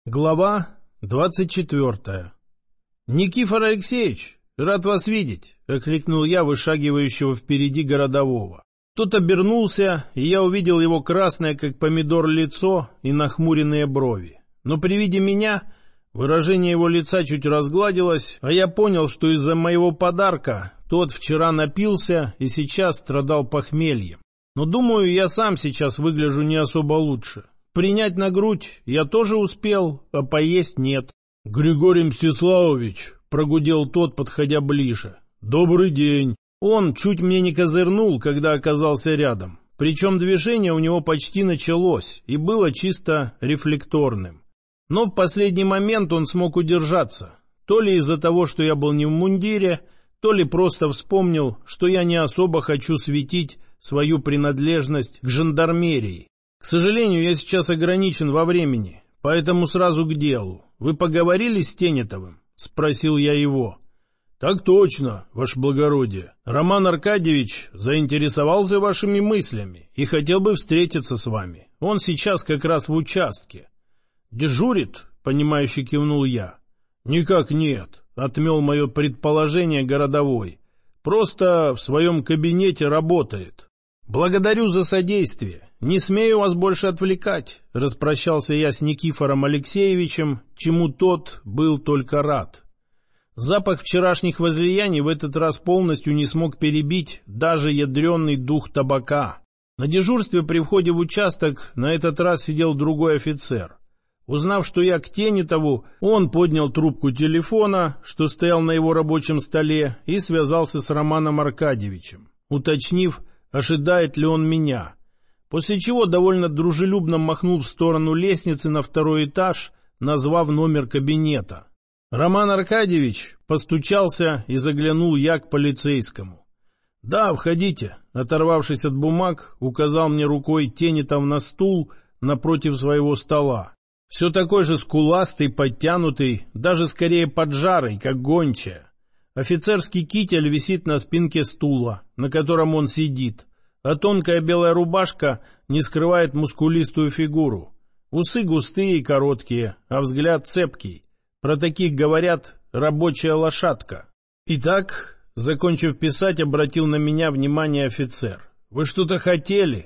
Глава 24. «Никифор Алексеевич, рад вас видеть!» — окликнул я вышагивающего впереди городового. Тот обернулся, и я увидел его красное, как помидор, лицо и нахмуренные брови. Но при виде меня выражение его лица чуть разгладилось, а я понял, что из-за моего подарка тот вчера напился и сейчас страдал похмельем. Но, думаю, я сам сейчас выгляжу не особо лучше. Принять на грудь я тоже успел, а поесть нет. — Григорий Мстиславович, — прогудел тот, подходя ближе, — добрый день. Он чуть мне не козырнул, когда оказался рядом. Причем движение у него почти началось и было чисто рефлекторным. Но в последний момент он смог удержаться. То ли из-за того, что я был не в мундире, то ли просто вспомнил, что я не особо хочу светить свою принадлежность к жандармерии. К сожалению, я сейчас ограничен во времени, поэтому сразу к делу. Вы поговорили с Тенетовым? — спросил я его. — Так точно, ваше благородие. Роман Аркадьевич заинтересовался вашими мыслями и хотел бы встретиться с вами. Он сейчас как раз в участке. — Дежурит? — понимающе кивнул я. — Никак нет, — отмел мое предположение городовой. — Просто в своем кабинете работает. — Благодарю за содействие. «Не смею вас больше отвлекать», — распрощался я с Никифором Алексеевичем, чему тот был только рад. Запах вчерашних возлияний в этот раз полностью не смог перебить даже ядреный дух табака. На дежурстве при входе в участок на этот раз сидел другой офицер. Узнав, что я к Тенетову, он поднял трубку телефона, что стоял на его рабочем столе, и связался с Романом Аркадьевичем, уточнив, ожидает ли он меня. После чего довольно дружелюбно махнул в сторону лестницы на второй этаж, назвав номер кабинета. Роман Аркадьевич постучался и заглянул я к полицейскому. «Да, входите», — оторвавшись от бумаг, указал мне рукой Тенетов на стул напротив своего стола. Все такой же скуластый, подтянутый, даже скорее поджарый, как гончая. Офицерский китель висит на спинке стула, на котором он сидит, а тонкая белая рубашка не скрывает мускулистую фигуру. Усы густые и короткие, а взгляд цепкий. Про таких говорят «рабочая лошадка». Итак, закончив писать, обратил на меня внимание офицер. «Вы что-то хотели?»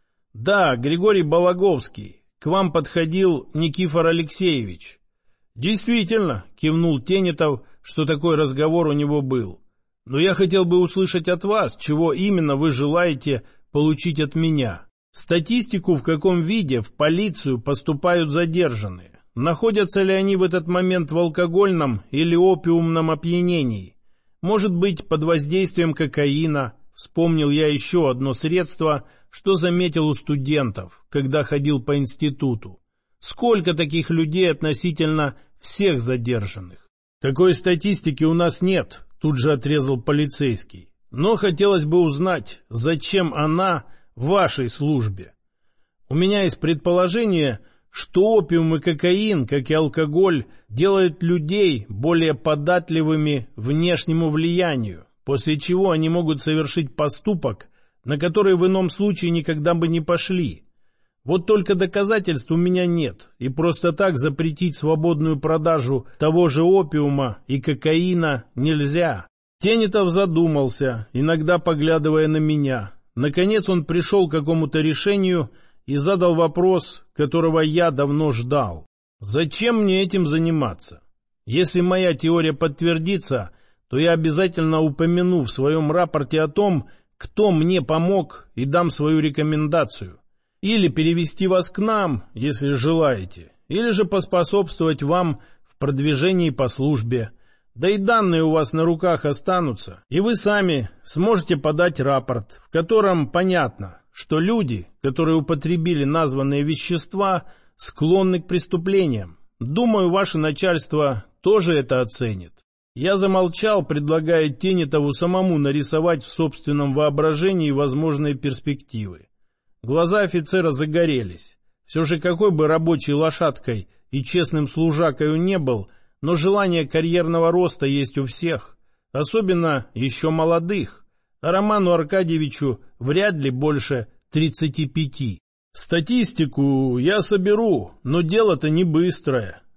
«Да, Григорий Балаговский. К вам подходил Никифор Алексеевич». «Действительно», — кивнул Тенетов, что такой разговор у него был. «Но я хотел бы услышать от вас, чего именно вы желаете получить от меня. Статистику, в каком виде в полицию поступают задержанные. Находятся ли они в этот момент в алкогольном или опиумном опьянении? Может быть, под воздействием кокаина?» Вспомнил я еще одно средство, что заметил у студентов, когда ходил по институту. Сколько таких людей относительно всех задержанных? «Такой статистики у нас нет», — тут же отрезал полицейский. «Но хотелось бы узнать, зачем она в вашей службе. У меня есть предположение, что опиум и кокаин, как и алкоголь, делают людей более податливыми внешнему влиянию, после чего они могут совершить поступок, на который в ином случае никогда бы не пошли. Вот только доказательств у меня нет, и просто так запретить свободную продажу того же опиума и кокаина нельзя». Тенетов задумался, иногда поглядывая на меня. Наконец он пришел к какому-то решению и задал вопрос, которого я давно ждал. «Зачем мне этим заниматься? Если моя теория подтвердится, то я обязательно упомяну в своем рапорте о том, кто мне помог, и дам свою рекомендацию. Или перевести вас к нам, если желаете, или же поспособствовать вам в продвижении по службе. Да и данные у вас на руках останутся, и вы сами сможете подать рапорт, в котором понятно, что люди, которые употребили названные вещества, склонны к преступлениям. Думаю, ваше начальство тоже это оценит». Я замолчал, предлагая Тенетову самому нарисовать в собственном воображении возможные перспективы. Глаза офицера загорелись. Все же какой бы рабочей лошадкой и честным служакой он не был, но желание карьерного роста есть у всех, особенно еще молодых, а Роману Аркадьевичу вряд ли больше 35. «Статистику я соберу, но дело-то не быстрое»,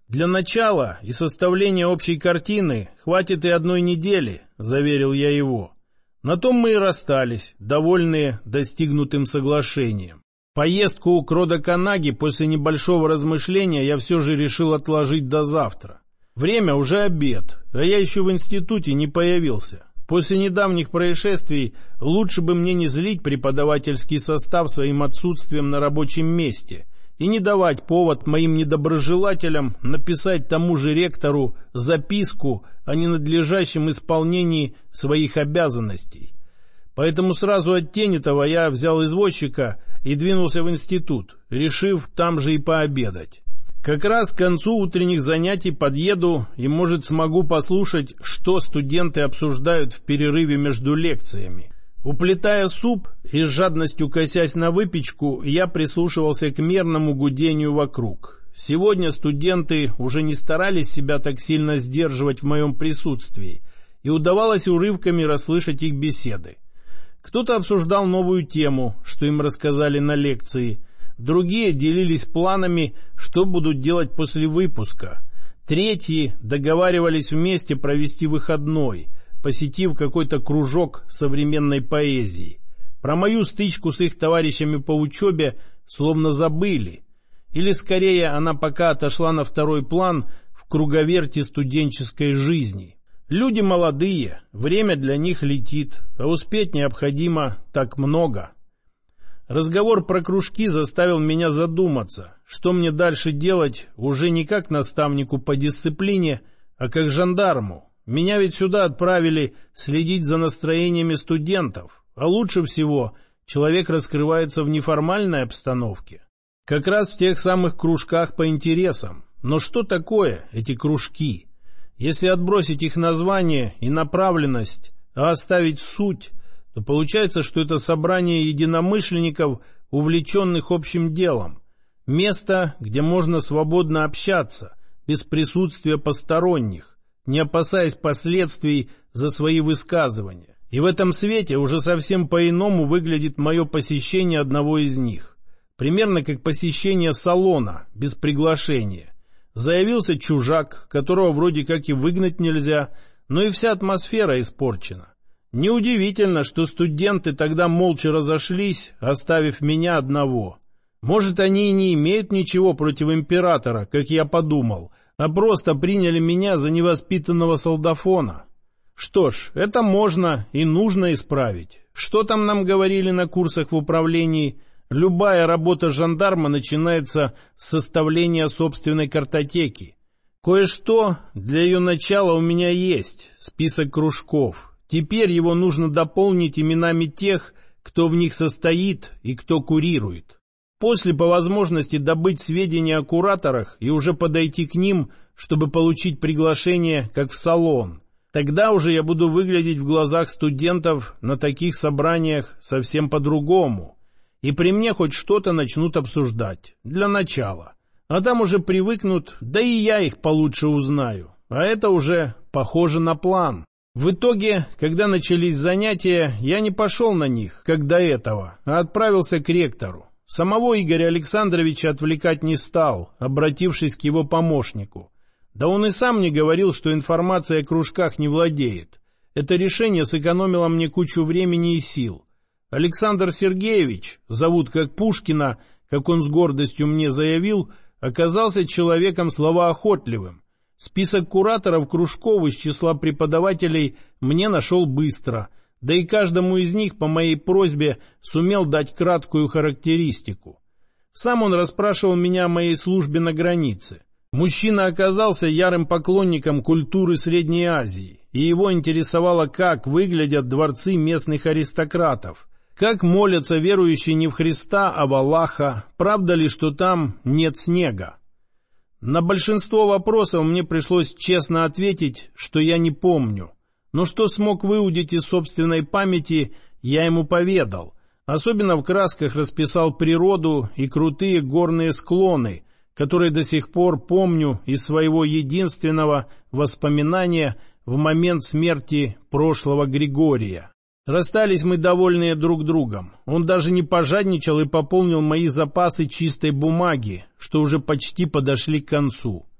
«Для начала и составления общей картины хватит и 1 недели», — заверил я его. На том мы и расстались, довольные достигнутым соглашением. Поездку к Родоканаги после небольшого размышления я все же решил отложить до завтра. Время уже обед, а я еще в институте не появился. После недавних происшествий лучше бы мне не злить преподавательский состав своим отсутствием на рабочем месте и не давать повод моим недоброжелателям написать тому же ректору записку о ненадлежащем исполнении своих обязанностей. Поэтому сразу от Тенетова я взял извозчика и двинулся в институт, решив там же и пообедать. Как раз к концу утренних занятий подъеду и, может, смогу послушать, что студенты обсуждают в перерыве между лекциями. Уплетая суп и с жадностью косясь на выпечку, я прислушивался к мерному гудению вокруг. Сегодня студенты уже не старались себя так сильно сдерживать в моем присутствии, и удавалось урывками расслышать их беседы. Кто-то обсуждал новую тему, что им рассказали на лекции, другие делились планами, что будут делать после выпуска, третьи договаривались вместе провести выходной, посетив какой-то кружок современной поэзии. Про мою стычку с их товарищами по учебе словно забыли. Или скорее она пока отошла на второй план в круговерти студенческой жизни. Люди молодые, время для них летит, а успеть необходимо так много. Разговор про кружки заставил меня задуматься, что мне дальше делать уже не как наставнику по дисциплине, а как жандарму. Меня ведь сюда отправили следить за настроениями студентов, а лучше всего человек раскрывается в неформальной обстановке. Как раз в тех самых кружках по интересам. Но что такое эти кружки? Если отбросить их название и направленность, а оставить суть, то получается, что это собрание единомышленников, увлеченных общим делом. Место, где можно свободно общаться, без присутствия посторонних, не опасаясь последствий за свои высказывания. И в этом свете уже совсем по-иному выглядит мое посещение одного из них. Примерно как посещение салона, без приглашения. Заявился чужак, которого вроде как и выгнать нельзя, но и вся атмосфера испорчена. Неудивительно, что студенты тогда молча разошлись, оставив меня одного. Может, они и не имеют ничего против императора, как я подумал, а просто приняли меня за невоспитанного солдафона. Что ж, это можно и нужно исправить. Что там нам говорили на курсах в управлении? Любая работа жандарма начинается с составления собственной картотеки. Кое-что для ее начала у меня есть, список кружков. Теперь его нужно дополнить именами тех, кто в них состоит и кто курирует. После по возможности добыть сведения о кураторах и уже подойти к ним, чтобы получить приглашение, как в салон. Тогда уже я буду выглядеть в глазах студентов на таких собраниях совсем по-другому. И при мне хоть что-то начнут обсуждать, для начала. А там уже привыкнут, да и я их получше узнаю. А это уже похоже на план. В итоге, когда начались занятия, я не пошел на них, как до этого, а отправился к ректору. Самого Игоря Александровича отвлекать не стал, обратившись к его помощнику. Да он и сам мне говорил, что информацией о кружках не владеет. Это решение сэкономило мне кучу времени и сил. Александр Сергеевич, зовут как Пушкина, как он с гордостью мне заявил, оказался человеком словоохотливым. Список кураторов кружков из числа преподавателей мне нашел быстро, да и каждому из них по моей просьбе сумел дать краткую характеристику. Сам он расспрашивал меня о моей службе на границе. Мужчина оказался ярым поклонником культуры Средней Азии, и его интересовало, как выглядят дворцы местных аристократов, как молятся верующие не в Христа, а в Аллаха, правда ли, что там нет снега. На большинство вопросов мне пришлось честно ответить, что я не помню. Но что смог выудить из собственной памяти, я ему поведал. Особенно в красках расписал природу и крутые горные склоны, которые до сих пор помню из своего единственного воспоминания в момент смерти прошлого Григория. Расстались мы довольные друг другом. Он даже не пожадничал и пополнил мои запасы чистой бумаги, что уже почти подошли к концу.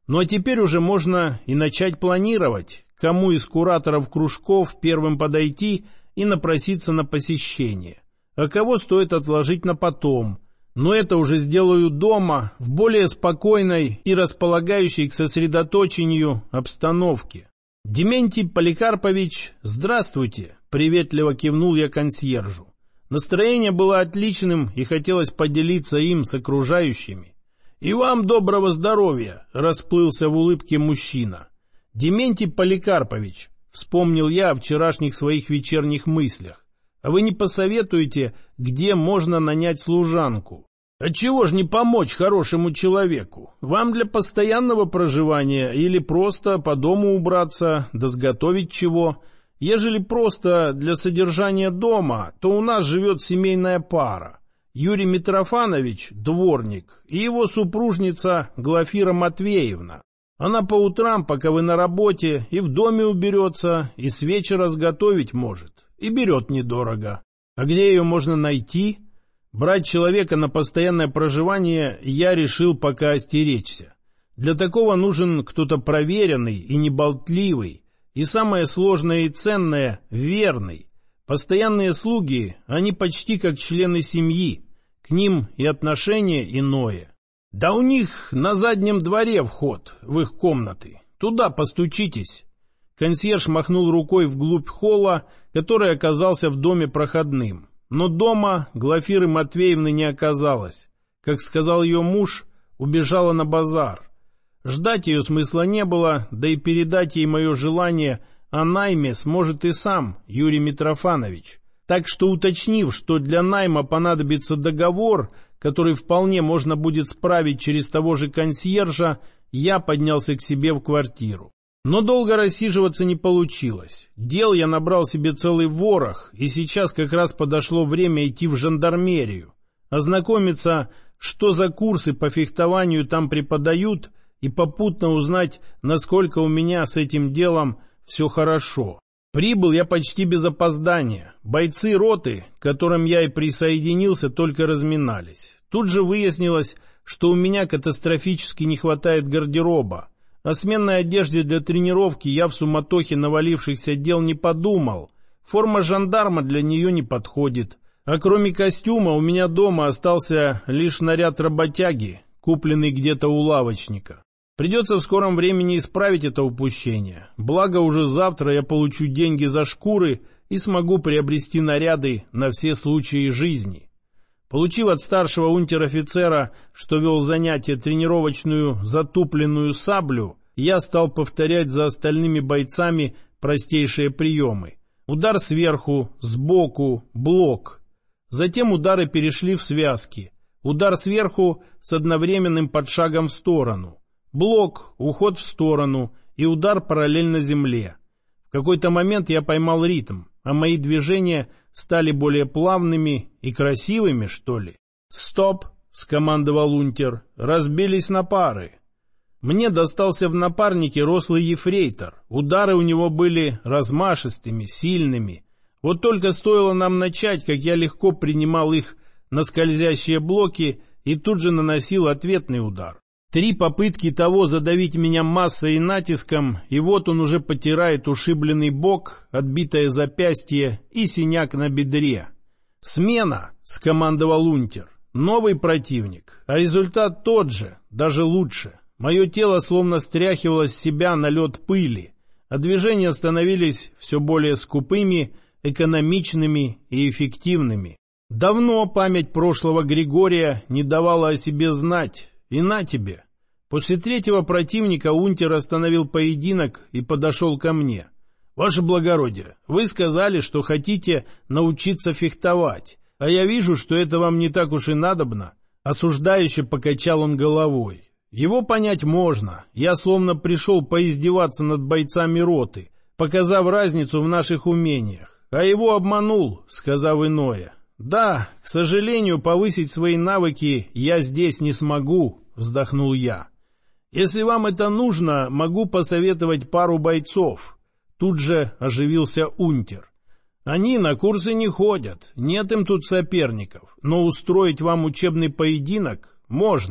Ну а теперь уже можно и начать планировать, кому из кураторов кружков первым подойти и напроситься на посещение, а кого стоит отложить на потом. Но это уже сделаю дома, в более спокойной и располагающей к сосредоточению обстановке. «Дементий Поликарпович, здравствуйте!» — приветливо кивнул я консьержу. Настроение было отличным и хотелось поделиться им с окружающими. «И вам доброго здоровья!» — расплылся в улыбке мужчина. «Дементий Поликарпович», — вспомнил я о вчерашних своих вечерних мыслях, «а вы не посоветуете, где можно нанять служанку?» «Отчего ж не помочь хорошему человеку? Вам для постоянного проживания или просто по дому убраться, да сготовить чего? Ежели просто для содержания дома, то у нас живет семейная пара. Юрий Митрофанович, дворник, и его супружница Глафира Матвеевна. Она по утрам, пока вы на работе, и в доме уберется, и с вечера сготовить может, и берет недорого. А где ее можно найти?» Брать человека на постоянное проживание я решил пока остеречься. Для такого нужен кто-то проверенный и неболтливый, и самое сложное и ценное – верный. Постоянные слуги, они почти как члены семьи, к ним и отношение иное. Да у них на заднем дворе вход в их комнаты, туда постучитесь. Консьерж махнул рукой вглубь холла, который оказался в доме проходным. Но дома Глафиры Матвеевны не оказалось. Как сказал ее муж, убежала на базар. Ждать ее смысла не было, да и передать ей мое желание о найме сможет и сам Юрий Митрофанович. Так что, уточнив, что для найма понадобится договор, который вполне можно будет справить через того же консьержа, я поднялся к себе в квартиру. Но долго рассиживаться не получилось. Дел я набрал себе целый ворох, и сейчас как раз подошло время идти в жандармерию, ознакомиться, что за курсы по фехтованию там преподают, и попутно узнать, насколько у меня с этим делом все хорошо. Прибыл я почти без опоздания. Бойцы роты, к которым я и присоединился, только разминались. Тут же выяснилось, что у меня катастрофически не хватает гардероба. О сменной одежде для тренировки я в суматохе навалившихся дел не подумал. Форма жандарма для нее не подходит. А кроме костюма у меня дома остался лишь наряд работяги, купленный где-то у лавочника. Придется в скором времени исправить это упущение. Благо уже завтра я получу деньги за шкуры и смогу приобрести наряды на все случаи жизни. Получив от старшего унтер-офицера, что вел занятие, тренировочную затупленную саблю, я стал повторять за остальными бойцами простейшие приемы. Удар сверху, сбоку, блок. Затем удары перешли в связки. Удар сверху с одновременным подшагом в сторону. Блок, уход в сторону и удар параллельно земле. В какой-то момент я поймал ритм, а мои движения стали более плавными и красивыми, что ли. «Стоп!» — скомандовал унтер. «Разбились на пары». Мне достался в напарнике рослый ефрейтор. Удары у него были размашистыми, сильными. Вот только стоило нам начать, как я легко принимал их на скользящие блоки и тут же наносил ответный удар. 3 попытки того задавить меня массой и натиском, и вот он уже потирает ушибленный бок, отбитое запястье и синяк на бедре. «Смена!» — скомандовал унтер. «Новый противник, а результат тот же, даже лучше. Мое тело словно стряхивало с себя налет пыли, а движения становились все более скупыми, экономичными и эффективными. Давно память прошлого Григория не давала о себе знать. И на тебе. После 3-го противника унтер остановил поединок и подошел ко мне. «Ваше благородие, вы сказали, что хотите научиться фехтовать, а я вижу, что это вам не так уж и надобно». Осуждающе покачал он головой. Его понять можно. Я словно пришел поиздеваться над бойцами роты, показав разницу в наших умениях. А его обманул, сказав иное. «Да, к сожалению, повысить свои навыки я здесь не смогу», — вздохнул я. «Если вам это нужно, могу посоветовать пару бойцов». Тут же оживился унтер. «Они на курсы не ходят, нет им тут соперников, но устроить вам учебный поединок можно».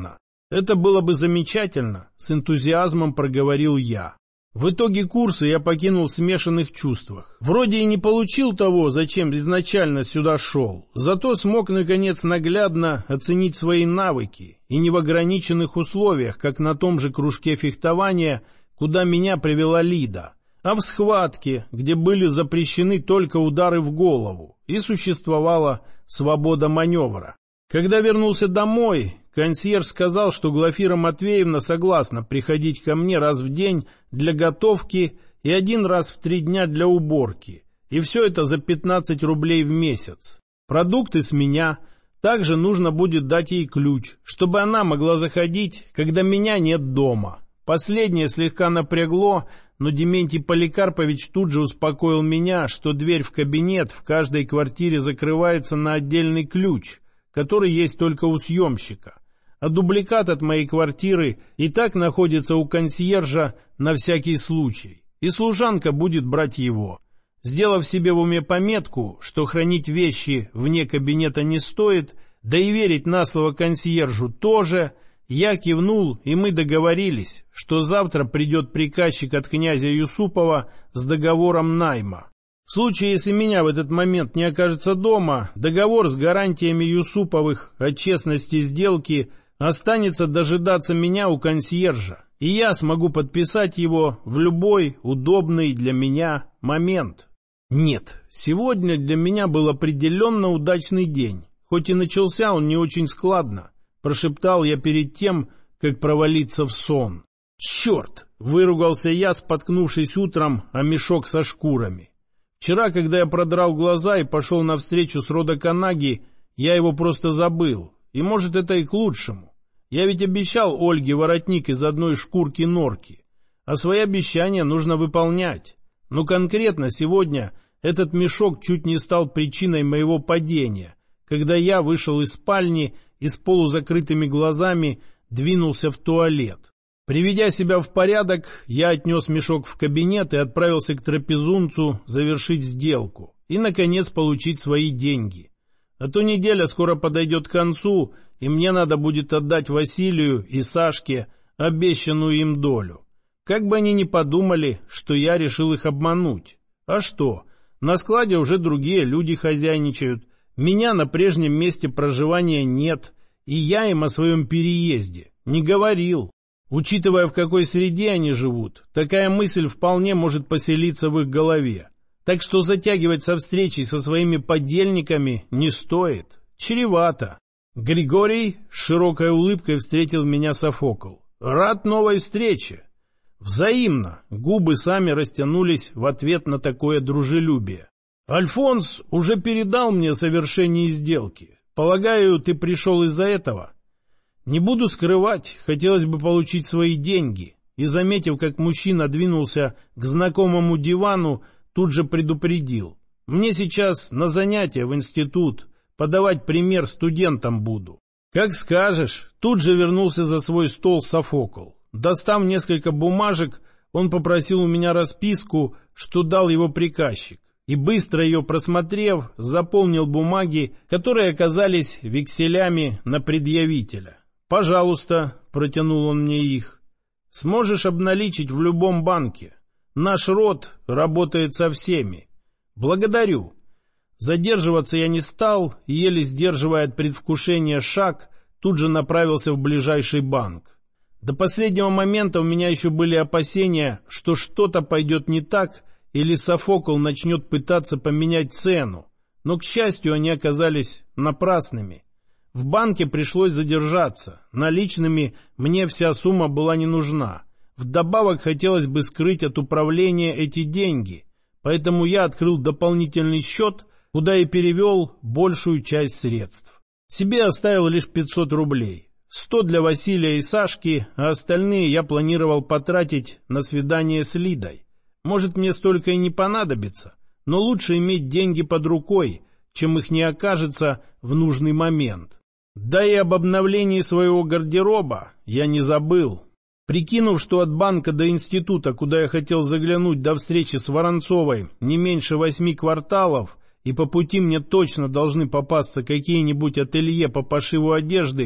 Это было бы замечательно, с энтузиазмом проговорил я. В итоге курса я покинул в смешанных чувствах. Вроде и не получил того, зачем изначально сюда шел, зато смог, наконец, наглядно оценить свои навыки, и не в ограниченных условиях, как на том же кружке фехтования, куда меня привела Лида, а в схватке, где были запрещены только удары в голову, и существовала свобода маневра. Когда вернулся домой, консьерж сказал, что Глафира Матвеевна согласна приходить ко мне раз в день для готовки и 1 раз в 3 дня для уборки. И все это за 15 рублей в месяц. Продукты с меня. Также нужно будет дать ей ключ, чтобы она могла заходить, когда меня нет дома. Последнее слегка напрягло, но Дементий Поликарпович тут же успокоил меня, что дверь в кабинет в каждой квартире закрывается на отдельный ключ, который есть только у съемщика, а дубликат от моей квартиры и так находится у консьержа на всякий случай, и служанка будет брать его. Сделав себе в уме пометку, что хранить вещи вне кабинета не стоит, да и верить на слово консьержу тоже, я кивнул, и мы договорились, что завтра придет приказчик от князя Юсупова с договором найма. В случае, если меня в этот момент не окажется дома, договор с гарантиями Юсуповых о честности сделки останется дожидаться меня у консьержа, и я смогу подписать его в любой удобный для меня момент. Нет, сегодня для меня был определенно удачный день, хоть и начался он не очень складно, прошептал я перед тем, как провалиться в сон. «Черт!» — выругался я, споткнувшись утром о мешок со шкурами. Вчера, когда я продрал глаза и пошел навстречу с Родо Канаги, я его просто забыл. И может это и к лучшему. Я ведь обещал Ольге воротник из одной шкурки норки. А свои обещания нужно выполнять. Но конкретно сегодня этот мешок чуть не стал причиной моего падения, когда я вышел из спальни и с полузакрытыми глазами двинулся в туалет. Приведя себя в порядок, я отнес мешок в кабинет и отправился к трапезунцу завершить сделку и, наконец, получить свои деньги. А то неделя скоро подойдет к концу, и мне надо будет отдать Василию и Сашке обещанную им долю. Как бы они ни подумали, что я решил их обмануть. А что? На складе уже другие люди хозяйничают, меня на прежнем месте проживания нет, и я им о своем переезде не говорил. Учитывая, в какой среде они живут, такая мысль вполне может поселиться в их голове. Так что затягивать со встречей со своими подельниками не стоит. Чревато. Григорий с широкой улыбкой встретил меня Софокл. Рад новой встрече. Взаимно. Губы сами растянулись в ответ на такое дружелюбие. Альфонс уже передал мне совершение сделки. Полагаю, ты пришел из-за этого? Не буду скрывать, хотелось бы получить свои деньги. И, заметив, как мужчина двинулся к знакомому дивану, тут же предупредил. Мне сейчас на занятия в институт, подавать пример студентам буду. Как скажешь. Тут же вернулся за свой стол Софокл. Достав несколько бумажек, он попросил у меня расписку, что дал его приказчик. И быстро ее просмотрев, заполнил бумаги, которые оказались векселями на предъявителя. «Пожалуйста», — протянул он мне их, — «сможешь обналичить в любом банке. Наш род работает со всеми. Благодарю». Задерживаться я не стал, и, еле сдерживая от предвкушения шаг, тут же направился в ближайший банк. До последнего момента у меня еще были опасения, что что-то пойдет не так, или Софокл начнет пытаться поменять цену, но, к счастью, они оказались напрасными. В банке пришлось задержаться. Наличными мне вся сумма была не нужна. Вдобавок хотелось бы скрыть от управления эти деньги, поэтому я открыл дополнительный счет, куда и перевел большую часть средств. Себе оставил лишь 500 рублей. 100 для Василия и Сашки, а остальные я планировал потратить на свидание с Лидой. Может, мне столько и не понадобится, но лучше иметь деньги под рукой, чем их не окажется в нужный момент. Да и об обновлении своего гардероба я не забыл. Прикинув, что от банка до института, куда я хотел заглянуть до встречи с Воронцовой, не меньше 8 кварталов, и по пути мне точно должны попасться какие-нибудь ателье по пошиву одежды,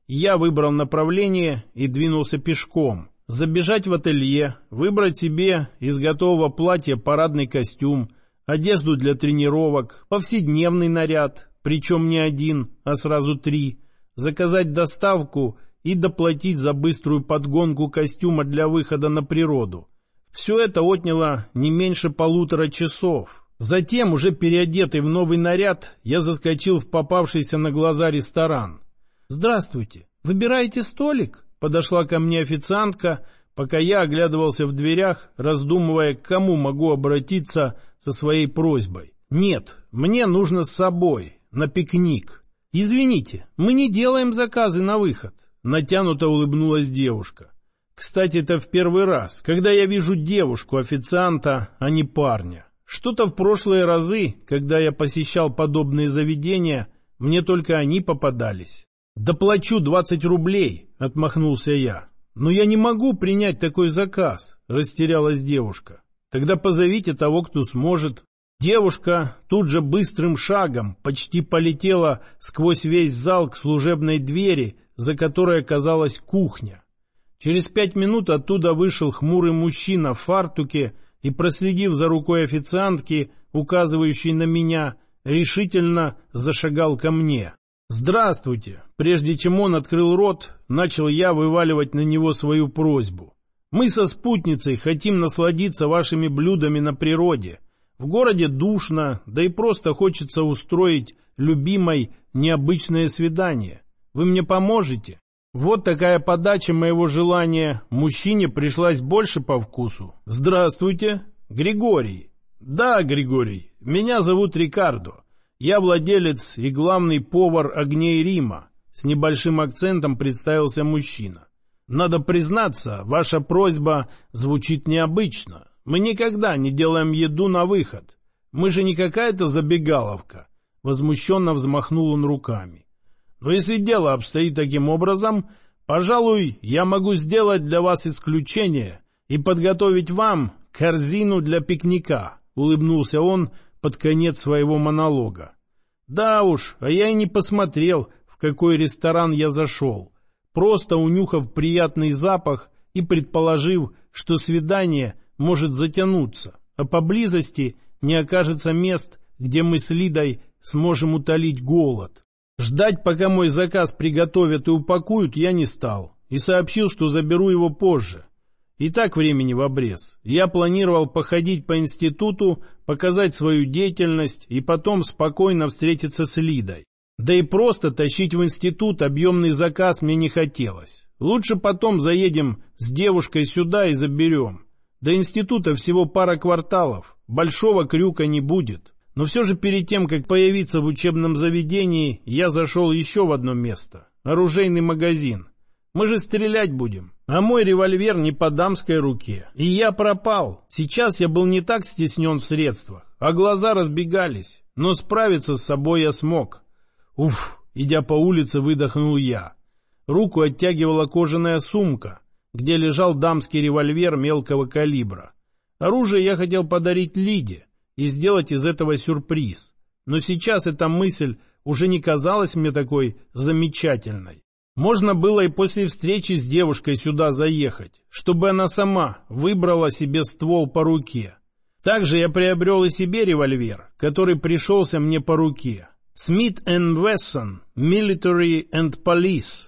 Я выбрал направление и двинулся пешком. Забежать в ателье, выбрать себе из готового платья парадный костюм, одежду для тренировок, повседневный наряд, причем не один, а сразу 3, заказать доставку и доплатить за быструю подгонку костюма для выхода на природу. Все это отняло не меньше 1,5 часов. Затем, уже переодетый в новый наряд, я заскочил в попавшийся на глаза ресторан. «Здравствуйте, выбираете столик?» Подошла ко мне официантка, пока я оглядывался в дверях, раздумывая, к кому могу обратиться со своей просьбой. «Нет, мне нужно с собой, на пикник». «Извините, мы не делаем заказы на выход», — натянуто улыбнулась девушка. «Кстати, это в первый раз, когда я вижу девушку-официанта, а не парня. Что-то в прошлые разы, когда я посещал подобные заведения, мне только они попадались». «Доплачу 20 рублей», — отмахнулся я. «Но я не могу принять такой заказ», — растерялась девушка. «Тогда позовите того, кто сможет». Девушка тут же быстрым шагом почти полетела сквозь весь зал к служебной двери, за которой оказалась кухня. Через 5 минут оттуда вышел хмурый мужчина в фартуке и, проследив за рукой официантки, указывающей на меня, решительно зашагал ко мне. «Здравствуйте!» Прежде чем он открыл рот, начал я вываливать на него свою просьбу. «Мы со спутницей хотим насладиться вашими блюдами на природе. В городе душно, да и просто хочется устроить любимой необычное свидание. Вы мне поможете?» Вот такая подача моего желания мужчине пришлась больше по вкусу. «Здравствуйте, Григорий». «Да, Григорий, меня зовут Рикардо. Я владелец и главный повар «Огней Рима», — с небольшим акцентом представился мужчина. «Надо признаться, ваша просьба звучит необычно. Мы никогда не делаем еду на выход. Мы же не какая-то забегаловка», — возмущенно взмахнул он руками. «Но если дело обстоит таким образом, пожалуй, я могу сделать для вас исключение и подготовить вам корзину для пикника», — улыбнулся он под конец своего монолога. «Да уж, а я и не посмотрел, в какой ресторан я зашел, просто унюхав приятный запах и предположив, что свидание может затянуться, а поблизости не окажется мест, где мы с Лидой сможем утолить голод. Ждать, пока мой заказ приготовят и упакуют, я не стал и сообщил, что заберу его позже. И так времени в обрез. Я планировал походить по институту, показать свою деятельность и потом спокойно встретиться с Лидой. Да и просто тащить в институт объемный заказ мне не хотелось. Лучше потом заедем с девушкой сюда и заберем. До института всего пара кварталов, большого крюка не будет. Но все же перед тем, как появиться в учебном заведении, я зашел еще в одно место – оружейный магазин. Мы же стрелять будем, а мой револьвер не по дамской руке. И я пропал. Сейчас я был не так стеснен в средствах, а глаза разбегались. Но справиться с собой я смог. Уф, идя по улице, выдохнул я. Руку оттягивала кожаная сумка, где лежал дамский револьвер мелкого калибра. Оружие я хотел подарить Лиде и сделать из этого сюрприз. Но сейчас эта мысль уже не казалась мне такой замечательной. Можно было и после встречи с девушкой сюда заехать, чтобы она сама выбрала себе ствол по руке. Также я приобрел и себе револьвер, который пришелся мне по руке. Smith & Wesson Military and Police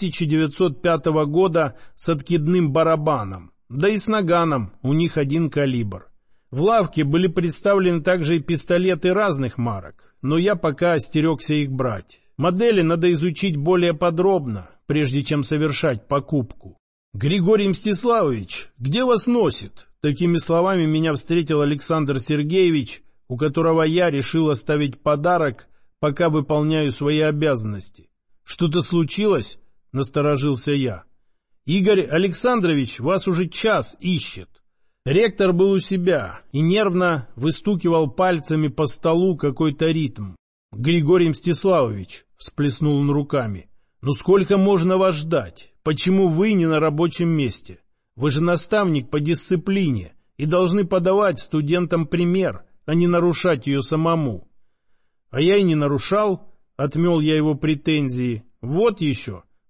1905 года с откидным барабаном, да и с наганом, у них один калибр. В лавке были представлены также и пистолеты разных марок, но я пока остерегся их брать. Модели надо изучить более подробно, прежде чем совершать покупку. «Григорий Мстиславович, где вас носит?» Такими словами меня встретил Александр Сергеевич, у которого я решил оставить подарок, пока выполняю свои обязанности. «Что-то случилось?» — насторожился я. «Игорь Александрович вас уже час ищет». Ректор был у себя и нервно выстукивал пальцами по столу какой-то ритм. «Григорий Мстиславович», — всплеснул он руками, — «ну сколько можно вас ждать? Почему вы не на рабочем месте? Вы же наставник по дисциплине и должны подавать студентам пример, а не нарушать ее самому». «А я и не нарушал», — отмел я его претензии. «Вот еще»,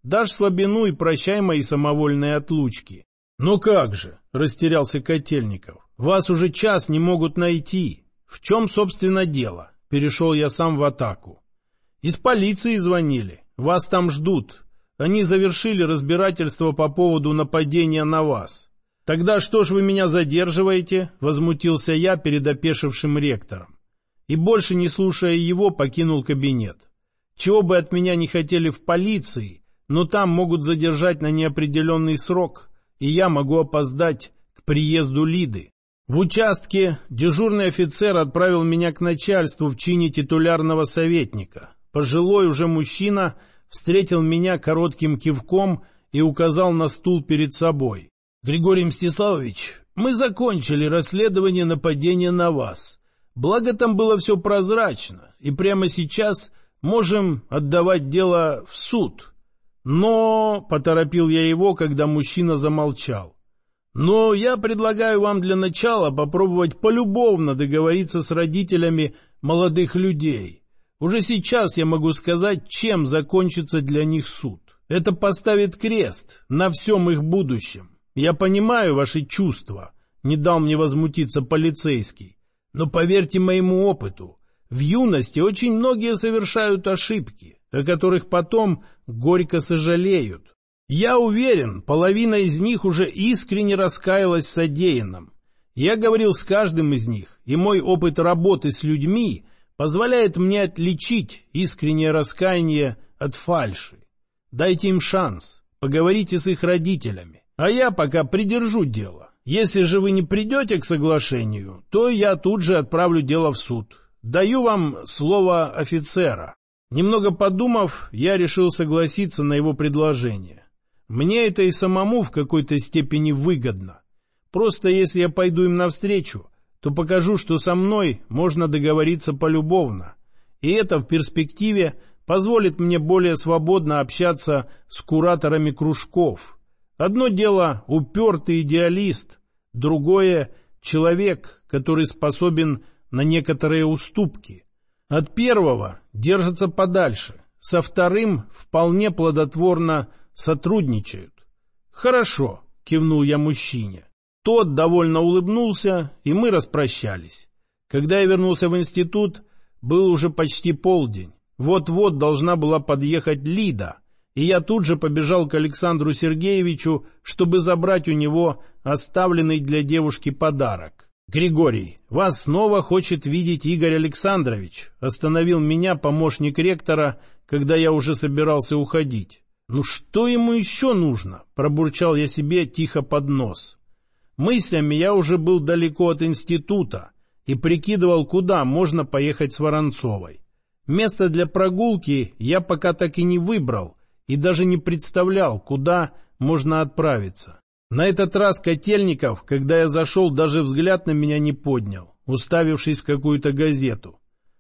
Дашь слабину и прощай мои самовольные отлучки». «Ну как же», — растерялся Котельников, — «вас уже час не могут найти». «В чем, собственно, дело?» — перешел я сам в атаку. «Из полиции звонили. Вас там ждут. Они завершили разбирательство по поводу нападения на вас». «Тогда что ж вы меня задерживаете?» — возмутился я перед опешившим ректором. И больше не слушая его, покинул кабинет. Чего бы от меня не хотели в полиции, но там могут задержать на неопределенный срок, и я могу опоздать к приезду Лиды. В участке дежурный офицер отправил меня к начальству в чине титулярного советника. Пожилой уже мужчина встретил меня коротким кивком и указал на стул перед собой. «Григорий Мстиславович, мы закончили расследование нападения на вас. Благо там было все прозрачно, и прямо сейчас можем отдавать дело в суд». «Но...» — поторопил я его, когда мужчина замолчал. «Но я предлагаю вам для начала попробовать полюбовно договориться с родителями молодых людей. Уже сейчас я могу сказать, чем закончится для них суд. Это поставит крест на всем их будущем. Я понимаю ваши чувства», — не дал мне возмутиться полицейский. «Но поверьте моему опыту, в юности очень многие совершают ошибки, о которых потом горько сожалеют. Я уверен, половина из них уже искренне раскаялась в содеянном. Я говорил с каждым из них, и мой опыт работы с людьми позволяет мне отличить искреннее раскаяние от фальши. Дайте им шанс, поговорите с их родителями. А я пока придержу дело. Если же вы не придете к соглашению, то я тут же отправлю дело в суд. Даю вам слово офицера». Немного подумав, я решил согласиться на его предложение. Мне это и самому в какой-то степени выгодно. Просто если я пойду им навстречу, то покажу, что со мной можно договориться полюбовно. И это в перспективе позволит мне более свободно общаться с кураторами кружков. Одно дело упертый идеалист, другое — человек, который способен на некоторые уступки. От первого держатся подальше, со вторым вполне плодотворно сотрудничают. «Хорошо», — кивнул я мужчине. Тот довольно улыбнулся, и мы распрощались. Когда я вернулся в институт, был уже почти полдень. Вот-вот должна была подъехать Лида, и я тут же побежал к Александру Сергеевичу, чтобы забрать у него оставленный для девушки подарок. «Григорий, вас снова хочет видеть Игорь Александрович», — остановил меня помощник ректора, когда я уже собирался уходить. «Ну что ему еще нужно?» — пробурчал я себе тихо под нос. Мыслями я уже был далеко от института и прикидывал, куда можно поехать с Воронцовой. Место для прогулки я пока так и не выбрал и даже не представлял, куда можно отправиться. На этот раз Котельников, когда я зашел, даже взгляд на меня не поднял, уставившись в какую-то газету.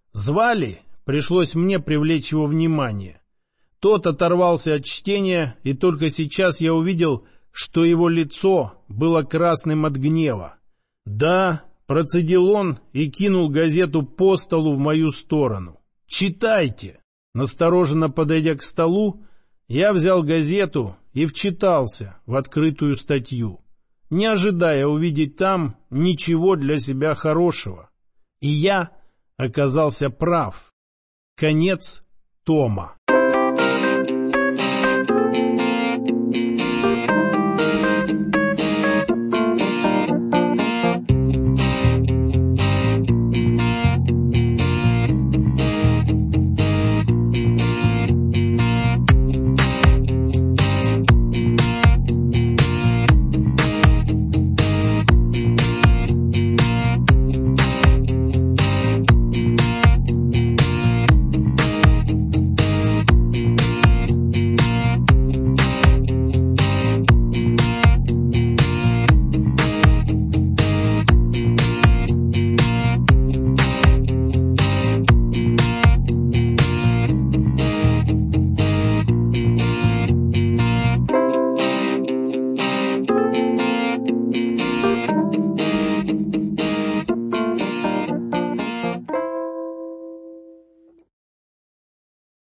Звали, пришлось мне привлечь его внимание. Тот оторвался от чтения, и только сейчас я увидел, что его лицо было красным от гнева. «Да», — процедил он и кинул газету по столу в мою сторону. «Читайте!» Настороженно подойдя к столу, я взял газету и вчитался в открытую статью, не ожидая увидеть там ничего для себя хорошего. И я оказался прав. Конец тома.